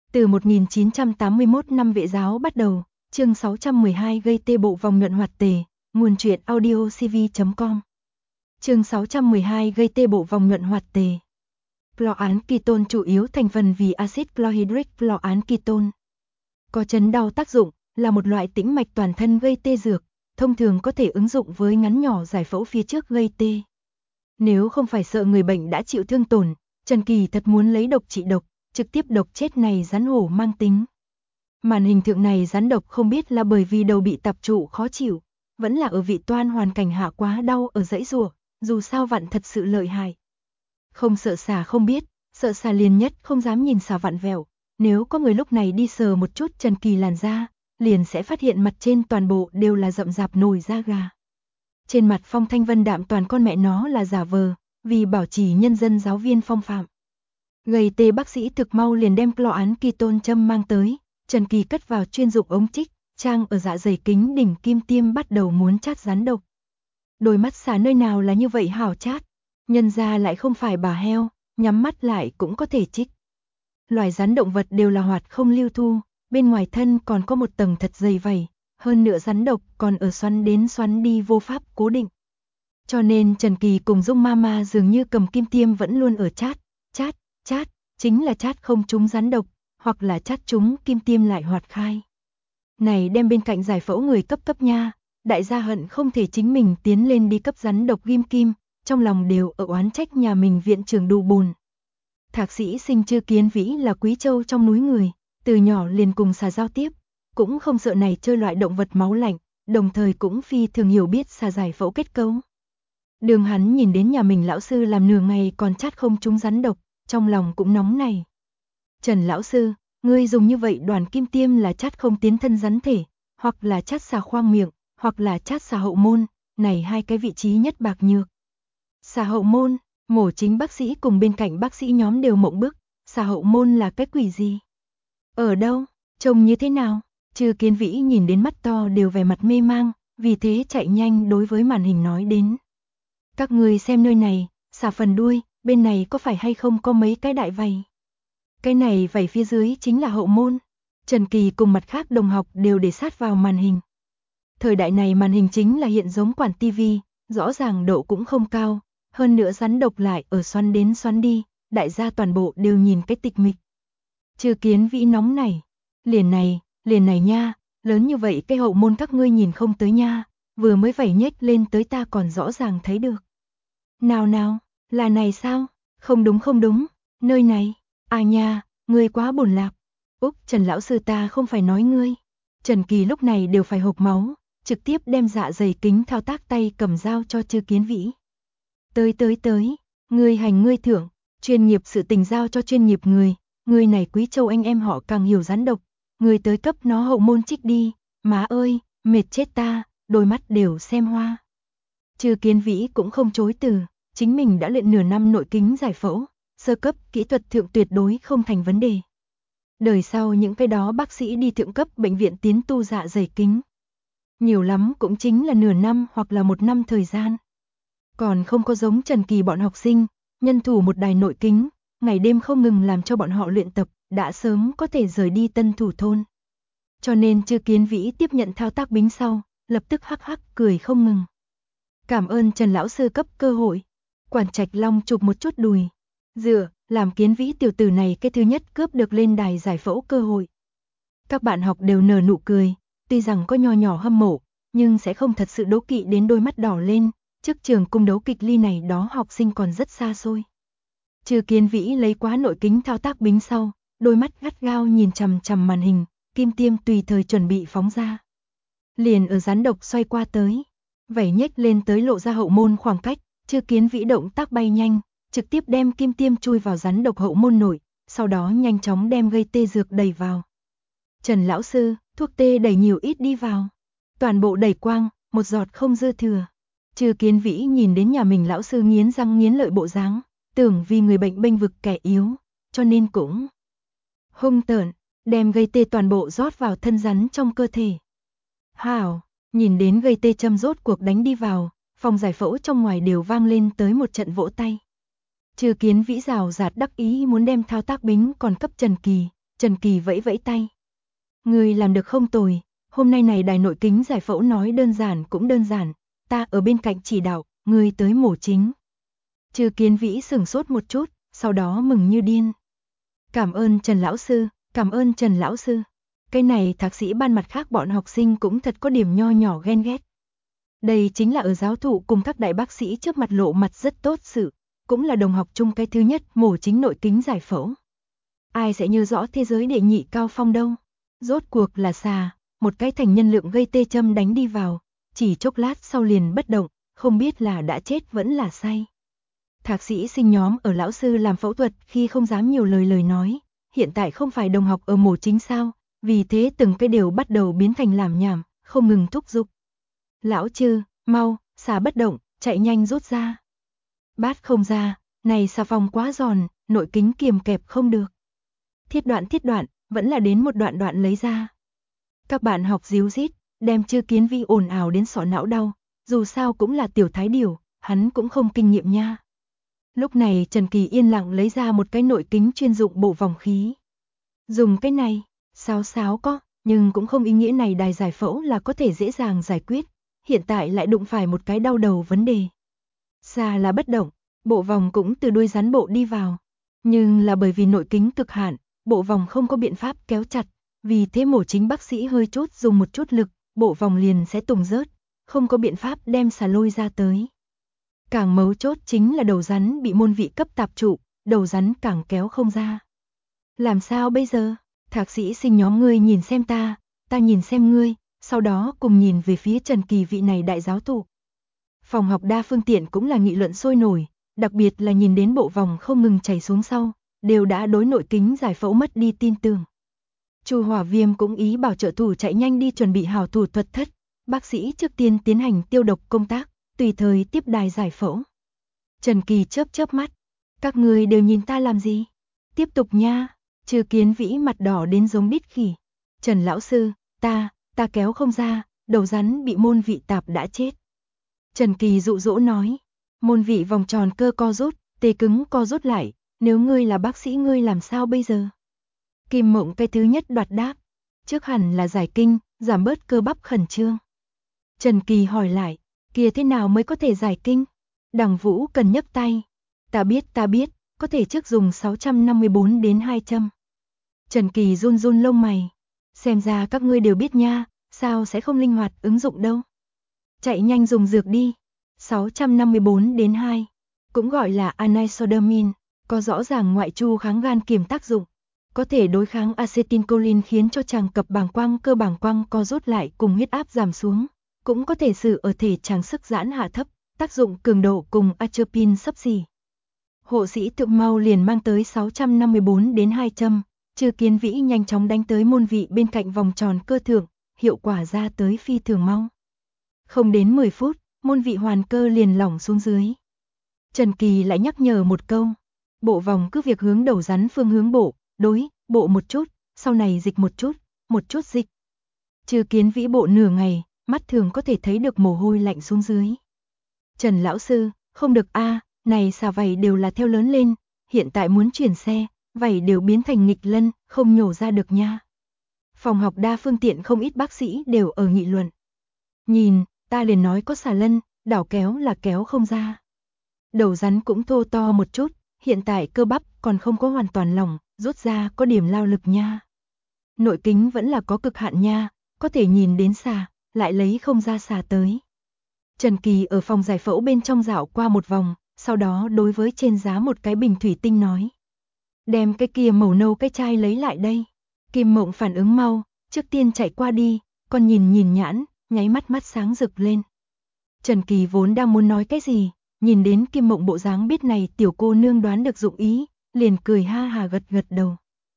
Từ 1981 năm vệ giáo bắt đầu, chương 612 gây tê bộ vòng nhuận hoạt tề, nguồn truyện audio cv.com. Chương 612 gây tê bộ vòng nhuận hoạt tề. Chlorán ketone chủ yếu thành phần vì axit chlorhydric chlorán ketone. Có chấn đau tác dụng, là một loại tĩnh mạch toàn thân gây tê dược, thông thường có thể ứng dụng với ngắn nhỏ giải phẫu phía trước gây tê. Nếu không phải sợ người bệnh đã chịu thương tổn, Trần Kỳ thật muốn lấy độc trị độc, trực tiếp độc chết này rắn hổ mang tính. Màn hình thượng này rắn độc không biết là bởi vì đầu bị tập trụ khó chịu, vẫn là ở vị toan hoàn cảnh hạ quá đau ở dãy rùa, dù sao vặn thật sự lợi hại. Không sợ xà không biết, sợ xà liền nhất không dám nhìn xà vặn vẹo, nếu có người lúc này đi sờ một chút Trần Kỳ làn da, liền sẽ phát hiện mặt trên toàn bộ đều là rậm rạp nổi da gà. Trên mặt Phong Thanh Vân đạm toàn con mẹ nó là giả vờ, vì bảo trì nhân dân giáo viên phong phạm. Gây tê bác sĩ thực mau liền đem chlorán ketone châm mang tới, Trần Kỳ cất vào chuyên dụng ống trích, trang ở dạ dày kính đỉnh kim tiêm bắt đầu muốn chát rắn độc. Đôi mắt xà nơi nào là như vậy hảo chát, nhân ra lại không phải bà heo, nhắm mắt lại cũng có thể chích. Loài rắn động vật đều là hoạt không lưu thu, bên ngoài thân còn có một tầng thật dày vảy, hơn nữa rắn độc còn ở xoắn đến xoắn đi vô pháp cố định. Cho nên Trần Kỳ cùng Dung Mama dường như cầm kim tiêm vẫn luôn ở chát, chát, chính là chát không trúng rắn độc, hoặc là chát trúng kim tiêm lại hoạt khai. Này đem bên cạnh giải phẫu người cấp nha, đại gia hận không thể chính mình tiến lên đi cấp rắn độc ghim kim, trong lòng đều ở oán trách nhà mình viện trưởng đủ bùn. Thạc sĩ Sinh Chư Kiến Vĩ là Quý Châu trong núi người, từ nhỏ liền cùng xà giao tiếp, cũng không sợ này chơi loại động vật máu lạnh, đồng thời cũng phi thường hiểu biết xà giải phẫu kết cấu. Đường hắn nhìn đến nhà mình lão sư làm nửa ngày còn chát không trúng rắn độc, trong lòng cũng nóng này. Trần lão sư, ngươi dùng như vậy đoàn kim tiêm là chát không tiến thân rắn thể, hoặc là chát xà khoang miệng, hoặc là chát xà hậu môn, này hai cái vị trí nhất bạc nhược. Xà hậu môn, mổ chính bác sĩ cùng bên cạnh bác sĩ nhóm đều mộng bức, xà hậu môn là cái quỷ gì? Ở đâu? Trông như thế nào? Chư Kiến Vĩ nhìn đến mắt to đều vẻ mặt mê mang, vì thế chạy nhanh đối với màn hình nói đến. Các người xem nơi này, xà phần đuôi, bên này có phải hay không có mấy cái đại vảy? Cái này vảy phía dưới chính là hậu môn. Trần Kỳ cùng mặt khác đồng học đều để sát vào màn hình. Thời đại này màn hình chính là hiện giống quản tivi, rõ ràng độ cũng không cao, hơn nữa rắn độc lại ở xoắn đến xoắn đi, đại gia toàn bộ đều nhìn cái tịch mịch. Chư Kiến Vĩ nóng này, liền này nha, lớn như vậy cái hậu môn các ngươi nhìn không tới nha, vừa mới vảy nhếch lên tới ta còn rõ ràng thấy được. Nào, là này sao? Không đúng, nơi này, à nha, ngươi quá buồn lạc. Úc, Trần lão sư ta không phải nói ngươi. Trần Kỳ lúc này đều phải hộc máu, trực tiếp đem dạ dày kính thao tác tay cầm dao cho Chư Kiến Vĩ. Tới, ngươi hành ngươi thưởng, chuyên nghiệp sự tình giao cho chuyên nghiệp người này Quý Châu anh em họ càng hiểu rắn độc, người tới cấp nó hậu môn trích đi, má ơi, mệt chết ta, đôi mắt đều xem hoa. Chư Kiến Vĩ cũng không chối từ, chính mình đã luyện nửa năm nội kính giải phẫu, sơ cấp kỹ thuật thượng tuyệt đối không thành vấn đề. Đời sau những cái đó bác sĩ đi thượng cấp bệnh viện tiến tu dạ dày kính. Nhiều lắm cũng chính là nửa năm hoặc là một năm thời gian. Còn không có giống Trần Kỳ bọn học sinh, nhân thủ một đài nội kính, ngày đêm không ngừng làm cho bọn họ luyện tập, đã sớm có thể rời đi Tân Thủ thôn. Cho nên Chư Kiến Vĩ tiếp nhận thao tác bính sau, lập tức hắc hắc cười không ngừng. Cảm ơn Trần lão sư cấp cơ hội. Quản Trạch Long chụp một chút đùi. Làm Kiến Vĩ tiểu tử này cái thứ nhất cướp được lên đài giải phẫu cơ hội. Các bạn học đều nở nụ cười, tuy rằng có nho nhỏ hâm mộ, nhưng sẽ không thật sự đố kỵ đến đôi mắt đỏ lên, trước trường cung đấu kịch ly này đó học sinh còn rất xa xôi. Chư Kiến Vĩ lấy quá nội kính thao tác bính sau, đôi mắt gắt gao nhìn chằm chằm màn hình, kim tiêm tùy thời chuẩn bị phóng ra. Liền ở rắn độc xoay qua tới, vảy nhếch lên tới lộ ra hậu môn khoảng cách, Chư Kiến Vĩ động tác bay nhanh, trực tiếp đem kim tiêm chui vào rắn độc hậu môn nội, sau đó nhanh chóng đem gây tê dược đẩy vào. Trần lão sư, thuốc tê đẩy nhiều ít đi vào. Toàn bộ đẩy quang, một giọt không dư thừa. Chư Kiến Vĩ nhìn đến nhà mình lão sư nghiến răng nghiến lợi bộ dáng, tưởng vì người bệnh bênh vực kẻ yếu, cho nên cũng hung tợn, đem gây tê toàn bộ rót vào thân rắn trong cơ thể. Hảo, nhìn đến gây tê châm rốt cuộc đánh đi vào, phòng giải phẫu trong ngoài đều vang lên tới một trận vỗ tay. Chư Kiến Vĩ rào rạt đắc ý muốn đem thao tác bính còn cấp Trần Kỳ, Trần Kỳ vẫy vẫy tay. Ngươi làm được không tồi, hôm nay này đài nội kính giải phẫu nói đơn giản cũng đơn giản, ta ở bên cạnh chỉ đạo, ngươi tới mổ chính. Trừ Kiến Vĩ sửng sốt một chút, sau đó mừng như điên. Cảm ơn Trần lão sư, cảm ơn Trần lão sư. Cái này thạc sĩ ban mặt khác bọn học sinh cũng thật có điểm nho nhỏ ghen ghét. Đây chính là ở giáo thụ cùng các đại bác sĩ trước mặt lộ mặt rất tốt sự, cũng là đồng học chung cái thứ nhất mổ chính nội kính giải phẫu. Ai sẽ nhớ rõ thế giới đệ nhị cao phong đâu. Rốt cuộc là xà, một cái thành nhân lượng gây tê châm đánh đi vào, chỉ chốc lát sau liền bất động, không biết là đã chết vẫn là say. Thạc sĩ sinh nhóm ở lão sư làm phẫu thuật khi không dám nhiều lời nói, hiện tại không phải đồng học ở mổ chính sao, vì thế từng cái đều bắt đầu biến thành làm nhảm, không ngừng thúc giục. Lão Trư, mau, xà bất động, chạy nhanh rút ra. Bát không ra, này xà phòng quá giòn, nội kính kiềm kẹp không được. Thiết đoạn, vẫn là đến một đoạn lấy ra. Các bạn học díu dít, đem Trư Kiến Vĩ ồn ào đến sọ não đau, dù sao cũng là tiểu thái điều, hắn cũng không kinh nghiệm nha. Lúc này Trần Kỳ yên lặng lấy ra một cái nội kính chuyên dụng bộ vòng khí. Dùng cái này, sáo có, nhưng cũng không ý nghĩa này đài giải phẫu là có thể dễ dàng giải quyết, hiện tại lại đụng phải một cái đau đầu vấn đề. Xà là bất động, bộ vòng cũng từ đuôi rắn bộ đi vào, nhưng là bởi vì nội kính cực hạn, bộ vòng không có biện pháp kéo chặt, vì thế mổ chính bác sĩ hơi chút dùng một chút lực, bộ vòng liền sẽ tùng rớt, không có biện pháp đem xà lôi ra tới. Càng mấu chốt chính là đầu rắn bị môn vị cấp tạp trụ, đầu rắn càng kéo không ra. Làm sao bây giờ? Thạc sĩ sinh nhóm ngươi nhìn xem ta nhìn xem ngươi, sau đó cùng nhìn về phía Trần Kỳ vị này đại giáo thụ. Phòng học đa phương tiện cũng là nghị luận sôi nổi, đặc biệt là nhìn đến bộ vòng không ngừng chảy xuống sau, đều đã đối nội kính giải phẫu mất đi tin tưởng. Chu Hỏa Viêm cũng ý bảo trợ thủ chạy nhanh đi chuẩn bị hảo thủ thuật thất, bác sĩ trước tiên tiến hành tiêu độc công tác, tùy thời tiếp đài giải phẫu. Trần Kỳ chớp mắt, các người đều nhìn ta làm gì? Tiếp tục nha. Trừ Kiến Vĩ mặt đỏ đến giống đít khỉ. Trần lão sư, ta kéo không ra, đầu rắn bị môn vị tạp đã chết. Trần Kỳ dụ dỗ nói, môn vị vòng tròn cơ co rút, tê cứng co rút lại, nếu ngươi là bác sĩ ngươi làm sao bây giờ? Kim Mộng cái thứ nhất đoạt đáp, trước hẳn là giải kinh, giảm bớt cơ bắp khẩn trương. Trần Kỳ hỏi lại, kia thế nào mới có thể giải kinh? Đằng Vũ cần nhấc tay, ta biết, có thể trước dùng 654 đến 2 châm. Trần Kỳ run lông mày, xem ra các ngươi đều biết nha, sao sẽ không linh hoạt ứng dụng đâu. Chạy nhanh dùng dược đi, 654 đến 2, cũng gọi là anisodermin, có rõ ràng ngoại chu kháng gan kiềm tác dụng, có thể đối kháng acetylcholine khiến cho tràng cập bàng quang cơ bàng quang co rút lại cùng huyết áp giảm xuống, cũng có thể sử ở thể tràng sức giãn hạ thấp, tác dụng cường độ cùng atropine xấp xỉ. Hộ sĩ Thượng mau liền mang tới 654 đến 2 châm, Trừ Kiến Vĩ nhanh chóng đánh tới môn vị bên cạnh vòng tròn cơ thượng, hiệu quả ra tới phi thường mau. Không đến 10 phút, môn vị hoàn cơ liền lỏng xuống dưới. Trần Kỳ lại nhắc nhở một câu, bộ vòng cứ việc hướng đầu rắn phương hướng bộ một chút, sau này dịch một chút dịch. Trừ Kiến Vĩ bộ nửa ngày, mắt thường có thể thấy được mồ hôi lạnh xuống dưới. Trần lão sư, không được a, này xà vảy đều là theo lớn lên, hiện tại muốn chuyển xe, vảy đều biến thành nghịch lân, không nhổ ra được nha. Phòng học đa phương tiện không ít bác sĩ đều ở nghị luận. Nhìn, ta liền nói có xà lân, đảo kéo là kéo không ra. Đầu rắn cũng thô to một chút, hiện tại cơ bắp còn không có hoàn toàn lỏng, rút ra có điểm lao lực nha. Nội kính vẫn là có cực hạn nha, có thể nhìn đến xà, lại lấy không ra xà tới. Trần Kỳ ở phòng giải phẫu bên trong dạo qua một vòng, sau đó đối với trên giá một cái bình thủy tinh nói. Đem cái kia màu nâu cái chai lấy lại đây. Kim Mộng phản ứng mau, trước tiên chạy qua đi, còn nhìn nhãn, nháy mắt sáng rực lên. Trần Kỳ vốn đang muốn nói cái gì, nhìn đến Kim Mộng bộ dáng biết này tiểu cô nương đoán được dụng ý, liền cười ha hà gật đầu.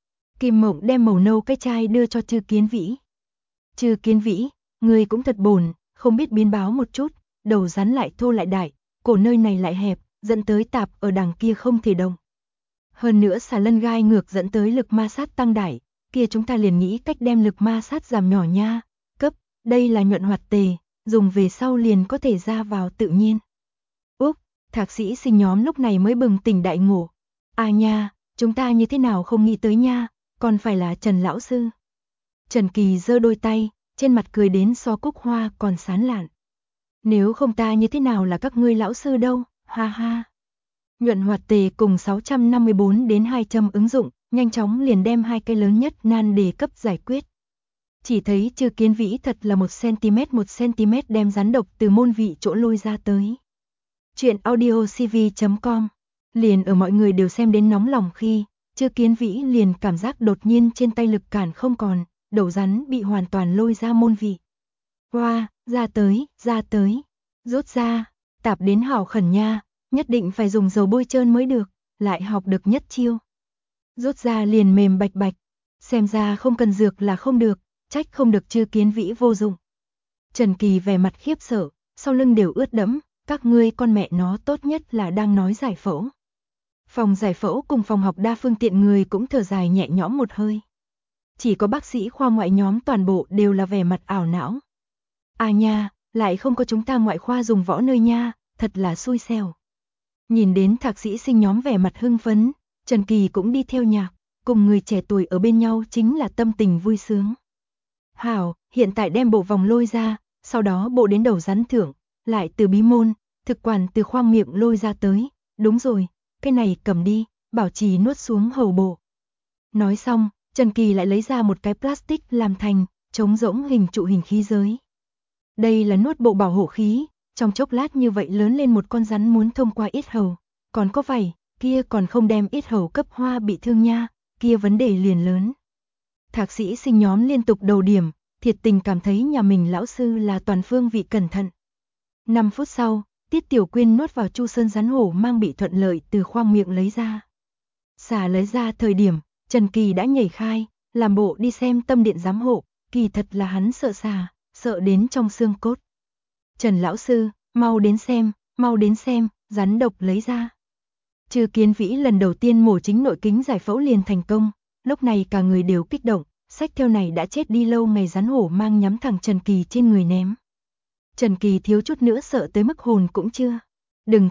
Kim Mộng đem màu nâu cái chai đưa cho Trừ Kiến Vĩ. Trừ Kiến Vĩ, người cũng thật bổn, không biết biến báo một chút, đầu rắn lại thô lại đại, cổ nơi này lại hẹp, dẫn tới tạp ở đằng kia không thể động. Hơn nữa xà lân gai ngược dẫn tới lực ma sát tăng đại, kia chúng ta liền nghĩ cách đem lực ma sát giảm nhỏ nha, cấp, đây là nhuận hoạt tề, dùng về sau liền có thể ra vào tự nhiên. Úc, thạc sĩ sinh nhóm lúc này mới bừng tỉnh đại ngộ. À nha, chúng ta như thế nào không nghĩ tới nha, còn phải là Trần lão sư. Trần Kỳ giơ đôi tay, trên mặt cười đến so cúc hoa còn sán lạn. Nếu không ta như thế nào là các ngươi lão sư đâu, ha ha. Nhuận Hoạt Tề cùng 654 đến 200 ứng dụng, nhanh chóng liền đem hai cái lớn nhất nan đề cấp giải quyết. Chỉ thấy Chư Kiến Vĩ thật là 1cm đem rắn độc từ môn vị chỗ lôi ra tới. Chuyện audiocv.com. Liền ở mọi người đều xem đến nóng lòng khi, Chư Kiến Vĩ liền cảm giác đột nhiên trên tay lực cản không còn, đầu rắn bị hoàn toàn lôi ra môn vị. Hoa, ra tới, rút ra, tạp đến hảo khẩn nha, nhất định phải dùng dầu bôi trơn mới được, lại học được nhất chiêu. Rút ra liền mềm bạch bạch, xem ra không cần dược là không được, trách không được Chư Kiến Vĩ vô dụng. Trần Kỳ vẻ mặt khiếp sợ, sau lưng đều ướt đẫm, các ngươi con mẹ nó tốt nhất là đang nói giải phẫu. Phòng giải phẫu cùng phòng học đa phương tiện người cũng thở dài nhẹ nhõm một hơi. Chỉ có bác sĩ khoa ngoại nhóm toàn bộ đều là vẻ mặt ảo não. À nha, lại không có chúng ta ngoại khoa dùng võ nơi nha, thật là xui xẻo. Nhìn đến thạc sĩ sinh nhóm vẻ mặt hưng phấn, Trần Kỳ cũng đi theo nhạc, cùng người trẻ tuổi ở bên nhau chính là tâm tình vui sướng. Hảo, hiện tại đem bộ vòng lôi ra, sau đó bộ đến đầu rắn thưởng, lại từ bí môn, thực quản từ khoang miệng lôi ra tới, đúng rồi, cái này cầm đi, bảo trì nuốt xuống hầu bộ. Nói xong, Trần Kỳ lại lấy ra một cái plastic làm thành, trống rỗng hình trụ hình khí giới. Đây là nuốt bộ bảo hộ khí, trong chốc lát như vậy lớn lên một con rắn muốn thông qua yết hầu, còn có vảy, kia còn không đem yết hầu cấp hoa bị thương nha, kia vấn đề liền lớn. Thạc sĩ sinh nhóm liên tục đầu điểm, thiệt tình cảm thấy nhà mình lão sư là toàn phương vị cẩn thận. 5 phút sau, Tiết Tiểu Quyên nuốt vào Chu Sơn rắn hổ mang bị thuận lợi từ khoang miệng lấy ra. Xả lấy ra thời điểm, Trần Kỳ đã nhảy khai, làm bộ đi xem tâm điện giám hộ, kỳ thật là hắn sợ xả, sợ đến trong xương cốt. Trần lão sư, mau đến xem, rắn độc lấy ra. Chư Kiến Vĩ lần đầu tiên mổ chính nội kính giải phẫu liền thành công, lúc này cả người đều kích động, sách theo này đã chết đi lâu ngày rắn hổ mang nhắm thẳng Trần Kỳ trên người ném. Trần Kỳ thiếu chút nữa sợ tới mức hồn cũng chưa. Đừng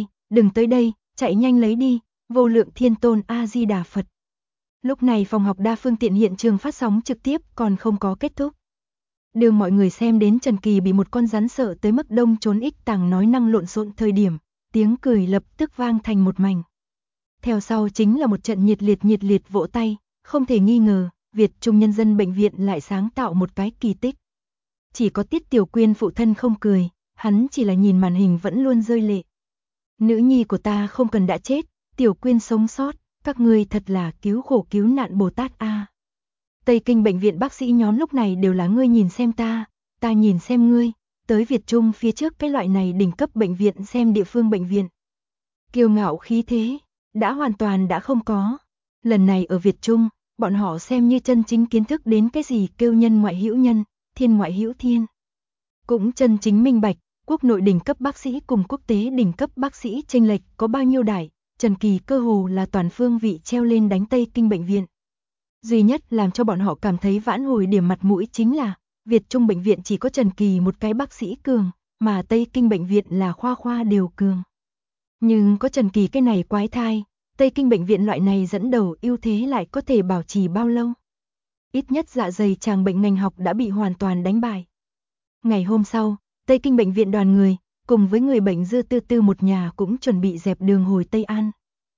tới đây, chạy nhanh lấy đi, vô lượng thiên tôn A-di-đà Phật. Lúc này phòng học đa phương tiện hiện trường phát sóng trực tiếp còn không có kết thúc. Đường mọi người xem đến Trần Kỳ bị một con rắn sợ tới mức đông trốn ích tàng nói năng lộn xộn thời điểm, tiếng cười lập tức vang thành một mảnh. Theo sau chính là một trận nhiệt liệt vỗ tay, không thể nghi ngờ, Việt Trung Nhân dân Bệnh viện lại sáng tạo một cái kỳ tích. Chỉ có Tiết Tiểu Quyên phụ thân không cười, hắn chỉ là nhìn màn hình vẫn luôn rơi lệ. Nữ nhi của ta không cần đã chết, Tiểu Quyên sống sót, các ngươi thật là cứu khổ cứu nạn Bồ Tát a. Tây Kinh bệnh viện bác sĩ nhóm lúc này đều là ngươi nhìn xem ta nhìn xem ngươi, tới Việt Trung phía trước cái loại này đỉnh cấp bệnh viện xem địa phương bệnh viện. Kiêu ngạo khí thế, đã hoàn toàn đã không có. Lần này ở Việt Trung, bọn họ xem như chân chính kiến thức đến cái gì kêu nhân ngoại hữu nhân, thiên ngoại hữu thiên. Cũng chân chính minh bạch, quốc nội đỉnh cấp bác sĩ cùng quốc tế đỉnh cấp bác sĩ chênh lệch có bao nhiêu đại, Trần Kỳ cơ hồ là toàn phương vị treo lên đánh Tây Kinh bệnh viện. Duy nhất làm cho bọn họ cảm thấy vãn hồi điểm mặt mũi chính là, Việt Trung bệnh viện chỉ có Trần Kỳ một cái bác sĩ cường, mà Tây Kinh bệnh viện là khoa khoa đều cường. Nhưng có Trần Kỳ cái này quái thai, Tây Kinh bệnh viện loại này dẫn đầu ưu thế lại có thể bảo trì bao lâu? Ít nhất dạ dày tràng bệnh ngành học đã bị hoàn toàn đánh bại. Ngày hôm sau, Tây Kinh bệnh viện đoàn người, cùng với người bệnh Dư Tư Tư một nhà cũng chuẩn bị dẹp đường hồi Tây An.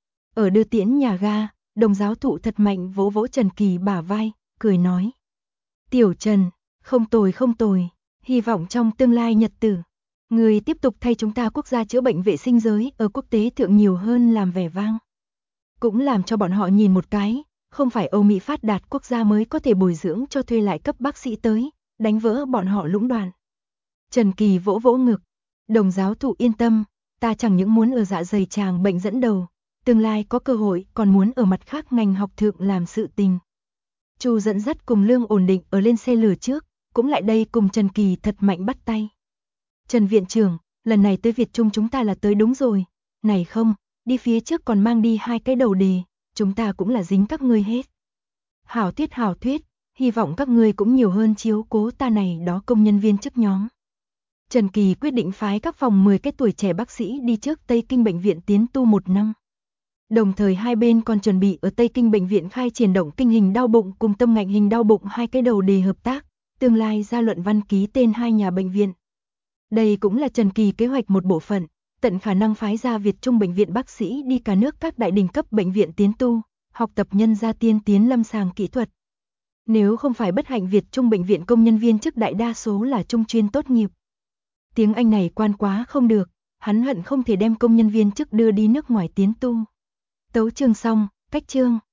Ở đưa tiễn nhà ga, Đồng giáo thụ thật mạnh vỗ vỗ Trần Kỳ bả vai, cười nói. Tiểu Trần, không tồi, hy vọng trong tương lai nhật tử, người tiếp tục thay chúng ta quốc gia chữa bệnh vệ sinh giới ở quốc tế thượng nhiều hơn làm vẻ vang. Cũng làm cho bọn họ nhìn một cái, không phải Âu Mỹ phát đạt quốc gia mới có thể bồi dưỡng cho thuê lại cấp bác sĩ tới, đánh vỡ bọn họ lũng đoạn. Trần Kỳ vỗ vỗ ngực, Đồng giáo thụ yên tâm, ta chẳng những muốn ở dạ dày tràng bệnh dẫn đầu, tương lai có cơ hội còn muốn ở mặt khác ngành học thượng làm sự tình. Chu dẫn dắt cùng Lương ổn định ở lên xe lửa trước, cũng lại đây cùng Trần Kỳ thật mạnh bắt tay. Trần viện trưởng, lần này tới Việt Trung chúng ta là tới đúng rồi, này không, đi phía trước còn mang đi 2 cái đầu đề, chúng ta cũng là dính các ngươi hết. Hảo thuyết, hy vọng các ngươi cũng nhiều hơn chiếu cố ta này đó công nhân viên chức nhóm. Trần Kỳ quyết định phái các phòng 10 cái tuổi trẻ bác sĩ đi trước Tây Kinh bệnh viện tiến tu 1 năm. Đồng thời hai bên còn chuẩn bị ở Tây Kinh bệnh viện khai triển động kinh hình đau bụng cùng tâm ngạnh hình đau bụng hai cái đầu đề hợp tác, tương lai ra luận văn ký tên hai nhà bệnh viện. Đây cũng là Trần Kỳ kế hoạch một bộ phận, tận khả năng phái ra Việt Trung bệnh viện bác sĩ đi cả nước các đại đỉnh cấp bệnh viện tiến tu, học tập nhân gia tiên tiến lâm sàng kỹ thuật. Nếu không phải bất hạnh Việt Trung bệnh viện công nhân viên chức đại đa số là trung chuyên tốt nghiệp. Tiếng Anh này quan quá không được, hắn hận không thể đem công nhân viên chức đưa đi nước ngoài tiến tu. Tấu chương xong, cách chương.